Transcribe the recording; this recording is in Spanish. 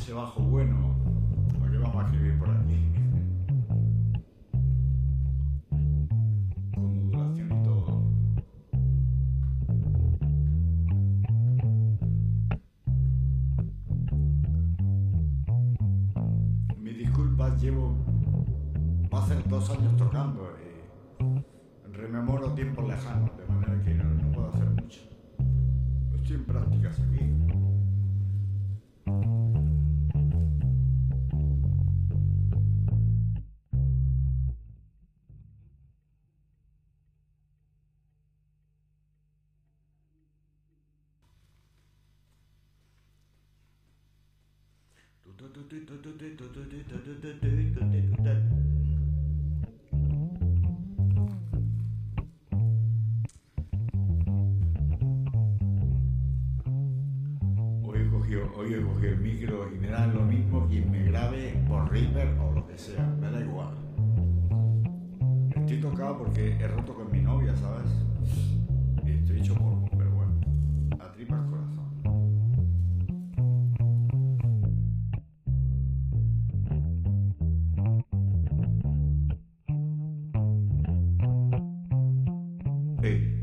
ese bajo bueno, ¿para qué vamos a escribir por aquí? Con modulación y todo. Mis disculpas, va a ser 2 años tocando y rememoro tiempos lejanos, de manera que no puedo hacer mucho. Estoy en prácticas aquí. Hoy he cogido el micro y me da lo mismo quien me grabe por Reaper o lo que sea, me da igual. Estoy tocado porque he roto con mi novia, ¿sabes? Y estoy hecho polvo, pero bueno, a tripas corazón. Hey.